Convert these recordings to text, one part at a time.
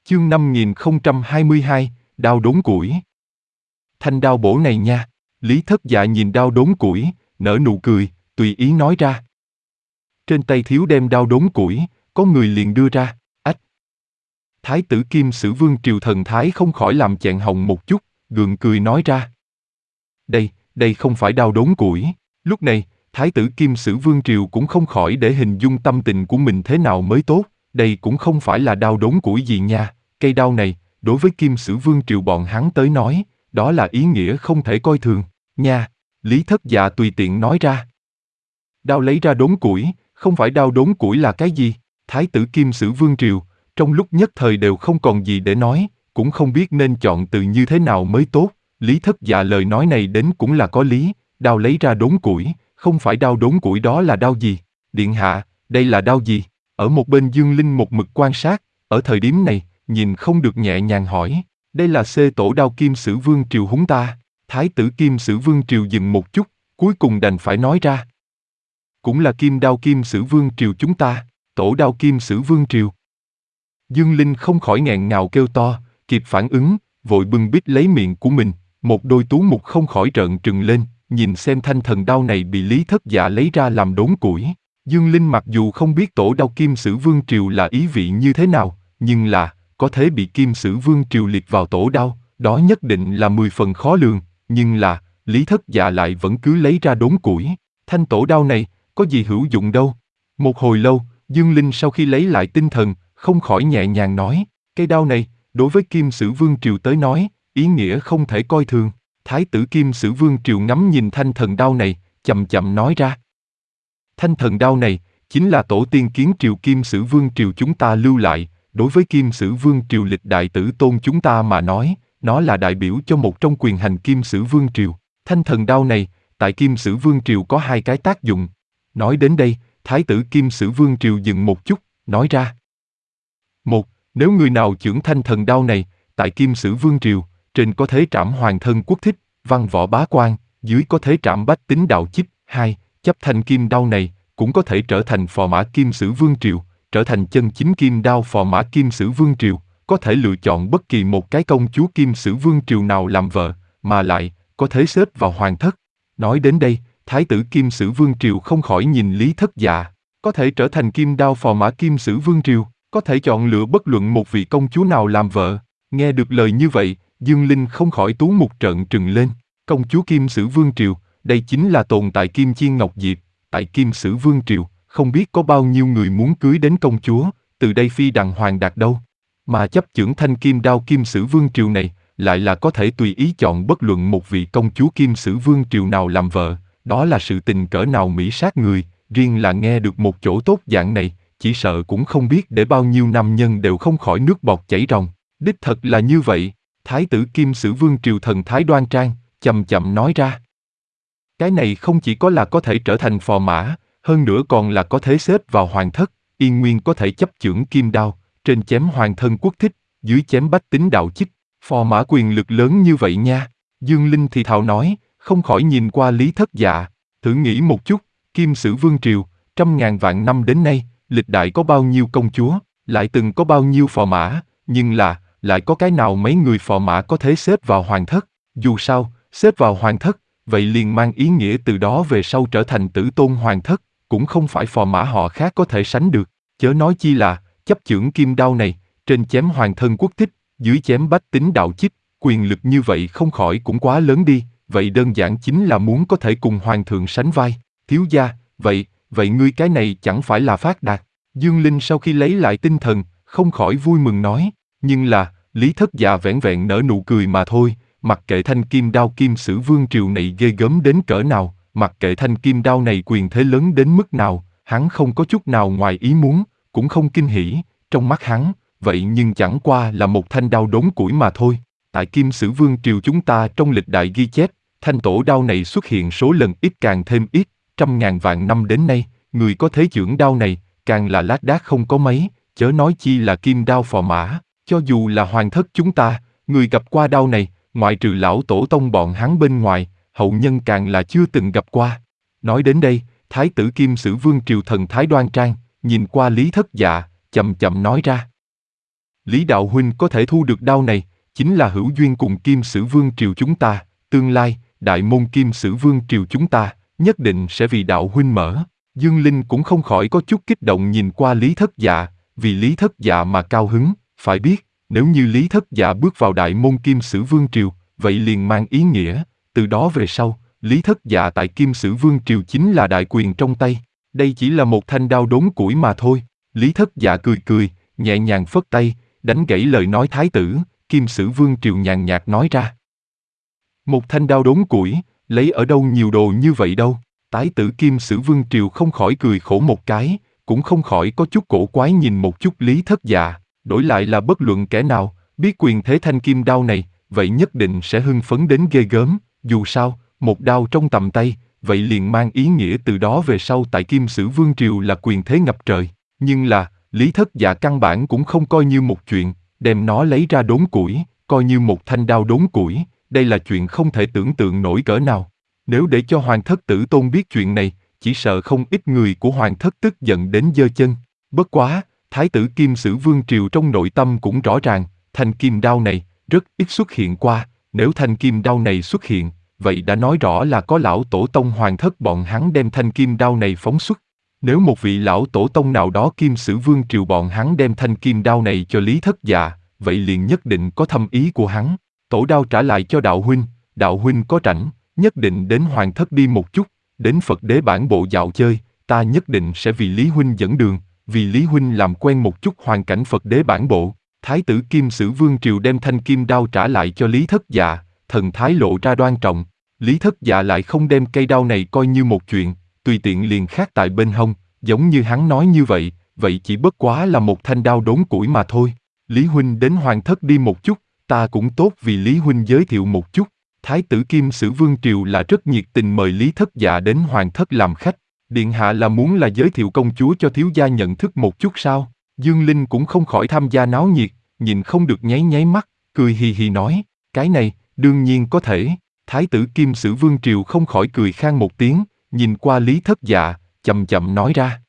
Chương 5022, đao đốn củi. Thanh đao bổ này nha. Lý Thất Dạ nhìn đao đốn củi, nở nụ cười, tùy ý nói ra. Trên tay thiếu đem đao đốn củi, có người liền đưa ra. Ách! Thái tử Kim Sử Vương triều thần thái không khỏi làm chẹn họng một chút, gượng cười nói ra. Đây không phải đao đốn củi. Lúc này, Thái tử Kim Sử Vương triều cũng không khỏi để hình dung tâm tình của mình thế nào mới tốt. Đây cũng không phải là đao đốn củi gì nha. Cây đao này, đối với Kim Sử Vương triều bọn hắn tới nói, đó là ý nghĩa không thể coi thường, nha. Lý Thất Dạ tùy tiện nói ra. Đao lấy ra đốn củi, không phải đao đốn củi là cái gì? Thái tử Kim Sử Vương triều, trong lúc nhất thời đều không còn gì để nói, cũng không biết nên chọn từ như thế nào mới tốt. Lý Thất Dạ lời nói này đến cũng là có lý, đao lấy ra đốn củi, không phải đao đốn củi đó là đao gì? Điện hạ, đây là đao gì? Ở một bên Dương Linh một mực quan sát, ở thời điểm này, nhìn không được nhẹ nhàng hỏi. Đây là xê tổ đao Kim Sử Vương triều húng ta. Thái tử Kim Sử Vương triều dừng một chút, cuối cùng đành phải nói ra. Cũng là kim đao Kim Sử Vương triều chúng ta, tổ đao Kim Sử Vương triều. Dương Linh không khỏi nghẹn ngào kêu to, kịp phản ứng, vội bưng bít lấy miệng của mình, một đôi tú mục không khỏi trợn trừng lên, nhìn xem thanh thần đao này bị Lý Thất Dạ lấy ra làm đốn củi. Dương Linh mặc dù không biết tổ đao Kim Sử Vương triều là ý vị như thế nào, nhưng là, có thể bị Kim Sử Vương triều liệt vào tổ đao, đó nhất định là 10 phần khó lường, nhưng là, Lý Thất Dạ lại vẫn cứ lấy ra đốn củi. Thanh tổ đao này, có gì hữu dụng đâu. Một hồi lâu, Dương Linh sau khi lấy lại tinh thần, không khỏi nhẹ nhàng nói, cây đao này, đối với Kim Sử Vương triều tới nói, ý nghĩa không thể coi thường. Thái tử Kim Sử Vương triều ngắm nhìn thanh thần đao này, chậm chậm nói ra. Thanh thần đao này, chính là tổ tiên kiến triều Kim Sử Vương triều chúng ta lưu lại, đối với Kim Sử Vương triều lịch đại tử tôn chúng ta mà nói, nó là đại biểu cho một trong quyền hành Kim Sử Vương triều. Thanh thần đao này, tại Kim Sử Vương triều có hai cái tác dụng. Nói đến đây, Thái tử Kim Sử Vương triều dừng một chút, nói ra. Một, nếu người nào chưởng thanh thần đao này, tại Kim Sử Vương triều, trên có thể trảm hoàng thân quốc thích, văn võ bá quan, dưới có thể trảm bách tính đạo chích. Hai, chấp thanh kim đao này, cũng có thể trở thành phò mã Kim Sử Vương triều, trở thành chân chính kim đao phò mã Kim Sử Vương triều, có thể lựa chọn bất kỳ một cái công chúa Kim Sử Vương triều nào làm vợ, mà lại, có thể xếp vào hoàng thất. Nói đến đây, Thái tử Kim Sử Vương triều không khỏi nhìn Lý Thất Dạ, có thể trở thành kim đao phò mã Kim Sử Vương triều, có thể chọn lựa bất luận một vị công chúa nào làm vợ. Nghe được lời như vậy, Dương Linh không khỏi tú mục trợn trừng lên. Công chúa Kim Sử Vương triều, đây chính là tồn tại Kim Chiên Ngọc Diệp, tại Kim Sử Vương triều, không biết có bao nhiêu người muốn cưới đến công chúa, từ đây phi đằng hoàng đạt đâu. Mà chấp chưởng thanh kim đao Kim Sử Vương triều này, lại là có thể tùy ý chọn bất luận một vị công chúa Kim Sử Vương triều nào làm vợ, đó là sự tình cỡ nào mỹ sát người, riêng là nghe được một chỗ tốt dạng này, chỉ sợ cũng không biết để bao nhiêu nam nhân đều không khỏi nước bọt chảy ròng. Đích thật là như vậy. Thái tử Kim Sử Vương triều thần thái đoan trang, chậm chậm nói ra. Cái này không chỉ có là có thể trở thành phò mã, hơn nữa còn là có thể xếp vào hoàng thất, yên nguyên có thể chấp chưởng kim đao, trên chém hoàng thân quốc thích, dưới chém bách tính đạo chích, phò mã quyền lực lớn như vậy nha. Dương Linh thì thào nói, không khỏi nhìn qua Lý Thất Dạ, thử nghĩ một chút, Kim Sử Vương triều, trăm ngàn vạn năm đến nay, lịch đại có bao nhiêu công chúa, lại từng có bao nhiêu phò mã, nhưng là, lại có cái nào mấy người phò mã có thể xếp vào hoàng thất, dù sao, xếp vào hoàng thất, vậy liền mang ý nghĩa từ đó về sau trở thành tử tôn hoàng thất, cũng không phải phò mã họ khác có thể sánh được, chớ nói chi là, chấp chưởng kim đao này, trên chém hoàng thân quốc thích, dưới chém bách tính đạo chích, quyền lực như vậy không khỏi cũng quá lớn đi, vậy đơn giản chính là muốn có thể cùng hoàng thượng sánh vai. Thiếu gia, vậy ngươi cái này chẳng phải là phát đạt. Dương Linh sau khi lấy lại tinh thần, không khỏi vui mừng nói, nhưng là, Lý Thất Dạ vẻn vẹn nở nụ cười mà thôi, mặc kệ thanh kim đao Kim Sử Vương triều này ghê gớm đến cỡ nào, mặc kệ thanh kim đao này quyền thế lớn đến mức nào, hắn không có chút nào ngoài ý muốn, cũng không kinh hỉ, trong mắt hắn, vậy nhưng chẳng qua là một thanh đao đốn củi mà thôi. Tại Kim Sử Vương triều chúng ta trong lịch đại ghi chép, thanh tổ đao này xuất hiện số lần ít càng thêm ít, trăm ngàn vạn năm đến nay, người có thể chưởng đao này, càng là lác đác không có mấy, chớ nói chi là kim đao phò mã, cho dù là hoàng thất chúng ta, người gặp qua đao này, ngoại trừ lão tổ tông bọn hắn bên ngoài, hậu nhân càng là chưa từng gặp qua. Nói đến đây, Thái tử Kim Sử Vương triều thần thái đoan trang, nhìn qua Lý Thất Dạ, chậm chậm nói ra. Lý đạo huynh có thể thu được đao này, chính là hữu duyên cùng Kim Sử Vương triều chúng ta, tương lai, đại môn Kim Sử Vương triều chúng ta, nhất định sẽ vì đạo huynh mở. Dương Linh cũng không khỏi có chút kích động nhìn qua Lý Thất Dạ, vì Lý Thất Dạ mà cao hứng, phải biết, nếu như Lý Thất Dạ bước vào đại môn Kim Sử Vương triều, vậy liền mang ý nghĩa, từ đó về sau, Lý Thất Dạ tại Kim Sử Vương triều chính là đại quyền trong tay, đây chỉ là một thanh đao đốn củi mà thôi. Lý Thất Dạ cười cười, nhẹ nhàng phất tay, đánh gãy lời nói thái tử, Kim Sử Vương triều nhàn nhạt nói ra. Một thanh đao đốn củi, lấy ở đâu nhiều đồ như vậy đâu? Thái tử Kim Sử Vương triều không khỏi cười khổ một cái, cũng không khỏi có chút cổ quái nhìn một chút Lý Thất Dạ, đổi lại là bất luận kẻ nào, biết quyền thế thanh kim đao này, vậy nhất định sẽ hưng phấn đến ghê gớm, dù sao, một đao trong tầm tay, vậy liền mang ý nghĩa từ đó về sau tại Kim Sử Vương triều là quyền thế ngập trời, nhưng là, Lý Thất Dạ căn bản cũng không coi như một chuyện, đem nó lấy ra đốn củi, coi như một thanh đao đốn củi, đây là chuyện không thể tưởng tượng nổi cỡ nào. Nếu để cho Hoàng thất Tử Tôn biết chuyện này, chỉ sợ không ít người của Hoàng thất tức giận đến giơ chân. Bất quá, Thái tử Kim Sử Vương triều trong nội tâm cũng rõ ràng, thanh kim đao này rất ít xuất hiện qua, nếu thanh kim đao này xuất hiện, vậy đã nói rõ là có lão tổ tông Hoàng thất bọn hắn đem thanh kim đao này phóng xuất. Nếu một vị lão tổ tông nào đó Kim Sử Vương triều bọn hắn đem thanh kim đao này cho Lý Thất Dạ, vậy liền nhất định có thâm ý của hắn. Tổ đao trả lại cho đạo huynh có rảnh, nhất định đến Hoàng thất đi một chút, đến Phật đế bản bộ dạo chơi, ta nhất định sẽ vì Lý huynh dẫn đường, vì Lý huynh làm quen một chút hoàn cảnh Phật đế bản bộ. Thái tử Kim Sử Vương triều đem thanh kim đao trả lại cho Lý Thất Dạ, thần thái lộ ra đoan trọng. Lý Thất Dạ lại không đem cây đao này coi như một chuyện, tùy tiện liền khắc tại bên hông, giống như hắn nói như vậy, vậy chỉ bất quá là một thanh đao đốn củi mà thôi. Lý huynh đến Hoàng thất đi một chút, ta cũng tốt vì Lý huynh giới thiệu một chút. Thái tử Kim Sử Vương triều là rất nhiệt tình mời Lý Thất Dạ đến Hoàng thất làm khách. Điện hạ là muốn là giới thiệu công chúa cho thiếu gia nhận thức một chút sao? Dương Linh cũng không khỏi tham gia náo nhiệt, nhìn không được nháy nháy mắt, cười hì hì nói, cái này, đương nhiên có thể. Thái tử Kim Sử Vương triều không khỏi cười khan một tiếng, nhìn qua Lý Thất Dạ, chậm chậm nói ra.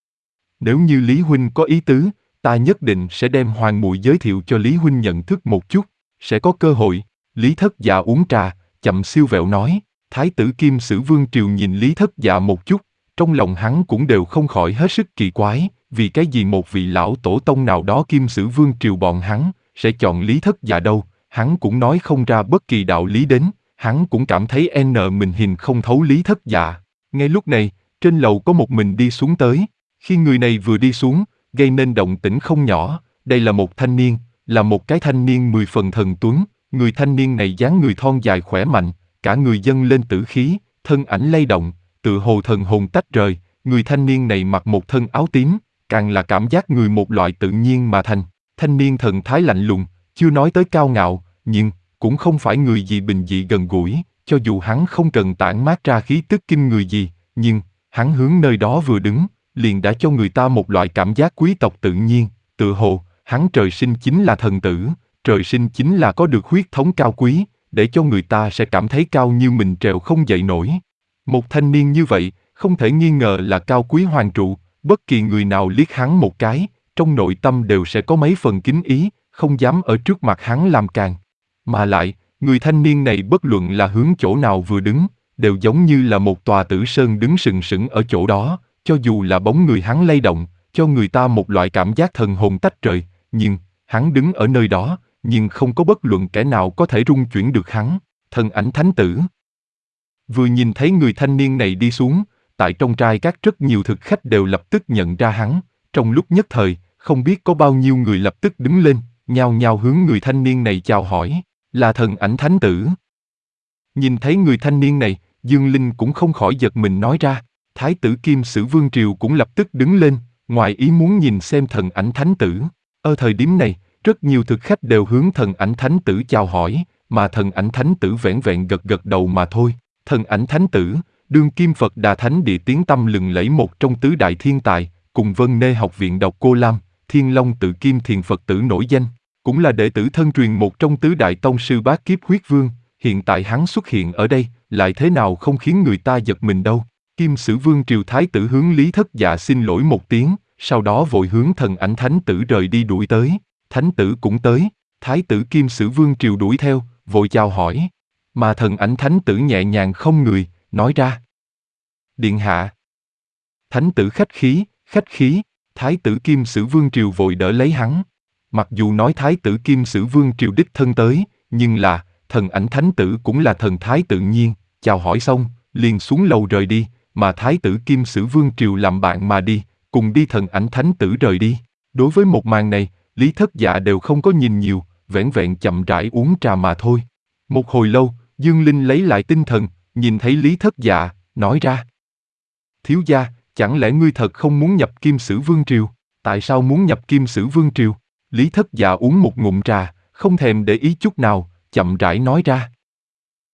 Nếu như Lý huynh có ý tứ, ta nhất định sẽ đem hoàng muội giới thiệu cho Lý huynh nhận thức một chút, sẽ có cơ hội. Lý Thất Dạ uống trà, chậm siêu vẹo nói. Thái tử Kim Sử Vương triều nhìn Lý Thất Dạ một chút, trong lòng hắn cũng đều không khỏi hết sức kỳ quái, vì cái gì một vị lão tổ tông nào đó Kim Sử Vương triều bọn hắn sẽ chọn Lý Thất Dạ đâu, hắn cũng nói không ra bất kỳ đạo lý đến, hắn cũng cảm thấy mình hình không thấu Lý Thất Dạ. Ngay lúc này, trên lầu có một mình đi xuống tới, khi người này vừa đi xuống, gây nên động tĩnh không nhỏ, đây là một thanh niên, là một cái thanh niên 10 phần thần tuấn, người thanh niên này dáng người thon dài khỏe mạnh, cả người dâng lên tử khí, thân ảnh lay động, tự hồ thần hồn tách rời, người thanh niên này mặc một thân áo tím, càng là cảm giác người một loại tự nhiên mà thành. Thanh niên thần thái lạnh lùng, chưa nói tới cao ngạo, nhưng cũng không phải người gì bình dị gần gũi, cho dù hắn không cần tản mát ra khí tức kinh người gì, nhưng hắn hướng nơi đó vừa đứng, liền đã cho người ta một loại cảm giác quý tộc tự nhiên, tự hồ hắn trời sinh chính là thần tử, trời sinh chính là có được huyết thống cao quý, để cho người ta sẽ cảm thấy cao như mình trèo không dậy nổi. Một thanh niên như vậy, không thể nghi ngờ là cao quý hoàng trụ, bất kỳ người nào liếc hắn một cái, trong nội tâm đều sẽ có mấy phần kính ý, không dám ở trước mặt hắn làm càn. Mà lại, người thanh niên này bất luận là hướng chỗ nào vừa đứng, đều giống như là một tòa tử sơn đứng sừng sững ở chỗ đó, cho dù là bóng người hắn lay động, cho người ta một loại cảm giác thần hồn tách rời, nhưng, hắn đứng ở nơi đó, nhưng không có bất luận kẻ nào có thể rung chuyển được hắn, thần ảnh thánh tử. Vừa nhìn thấy người thanh niên này đi xuống, tại trong trai các rất nhiều thực khách đều lập tức nhận ra hắn, trong lúc nhất thời, không biết có bao nhiêu người lập tức đứng lên, nhao nhao hướng người thanh niên này chào hỏi, là thần ảnh thánh tử. Nhìn thấy người thanh niên này, Dương Linh cũng không khỏi giật mình nói ra, Thái tử Kim Sử Vương triều cũng lập tức đứng lên, ngoài ý muốn nhìn xem thần ảnh thánh tử. Ở thời điểm này, rất nhiều thực khách đều hướng thần ảnh thánh tử chào hỏi, mà thần ảnh thánh tử vẻn vẹn gật gật đầu mà thôi. Thần ảnh thánh tử, đương kim Phật Đà Thánh địa tiếng tăm lừng lẫy một trong tứ đại thiên tài, cùng Vân Nê học viện độc Cô Lam, Thiên Long tự Kim Thiền Phật tử nổi danh, cũng là đệ tử thân truyền một trong tứ đại tông sư bát kiếp huyết vương, hiện tại hắn xuất hiện ở đây, lại thế nào không khiến người ta giật mình đâu. Kim Sử Vương triều thái tử hướng Lý Thất Dạ xin lỗi một tiếng, sau đó vội hướng thần ảnh thánh tử rời đi đuổi tới. Thánh tử cũng tới, Thái tử Kim Sử Vương Triều đuổi theo, vội chào hỏi. Mà Thần Ảnh Thánh tử nhẹ nhàng không người, nói ra. Điện hạ. Thánh tử khách khí, khách khí, Thái tử Kim Sử Vương Triều vội đỡ lấy hắn. Mặc dù nói Thái tử Kim Sử Vương Triều đích thân tới, nhưng là, Thần Ảnh Thánh tử cũng là thần thái tự nhiên, chào hỏi xong, liền xuống lầu rời đi, mà Thái tử Kim Sử Vương Triều làm bạn mà đi, cùng đi Thần Ảnh Thánh tử rời đi. Đối với một màn này, Lý Thất Dạ đều không có nhìn nhiều, vẻn vẹn chậm rãi uống trà mà thôi. Một hồi lâu, Dương Linh lấy lại tinh thần, nhìn thấy Lý Thất Dạ, nói ra. Thiếu gia, chẳng lẽ ngươi thật không muốn nhập Kim Sử Vương Triều? Tại sao muốn nhập Kim Sử Vương Triều? Lý Thất Dạ uống một ngụm trà, không thèm để ý chút nào, chậm rãi nói ra.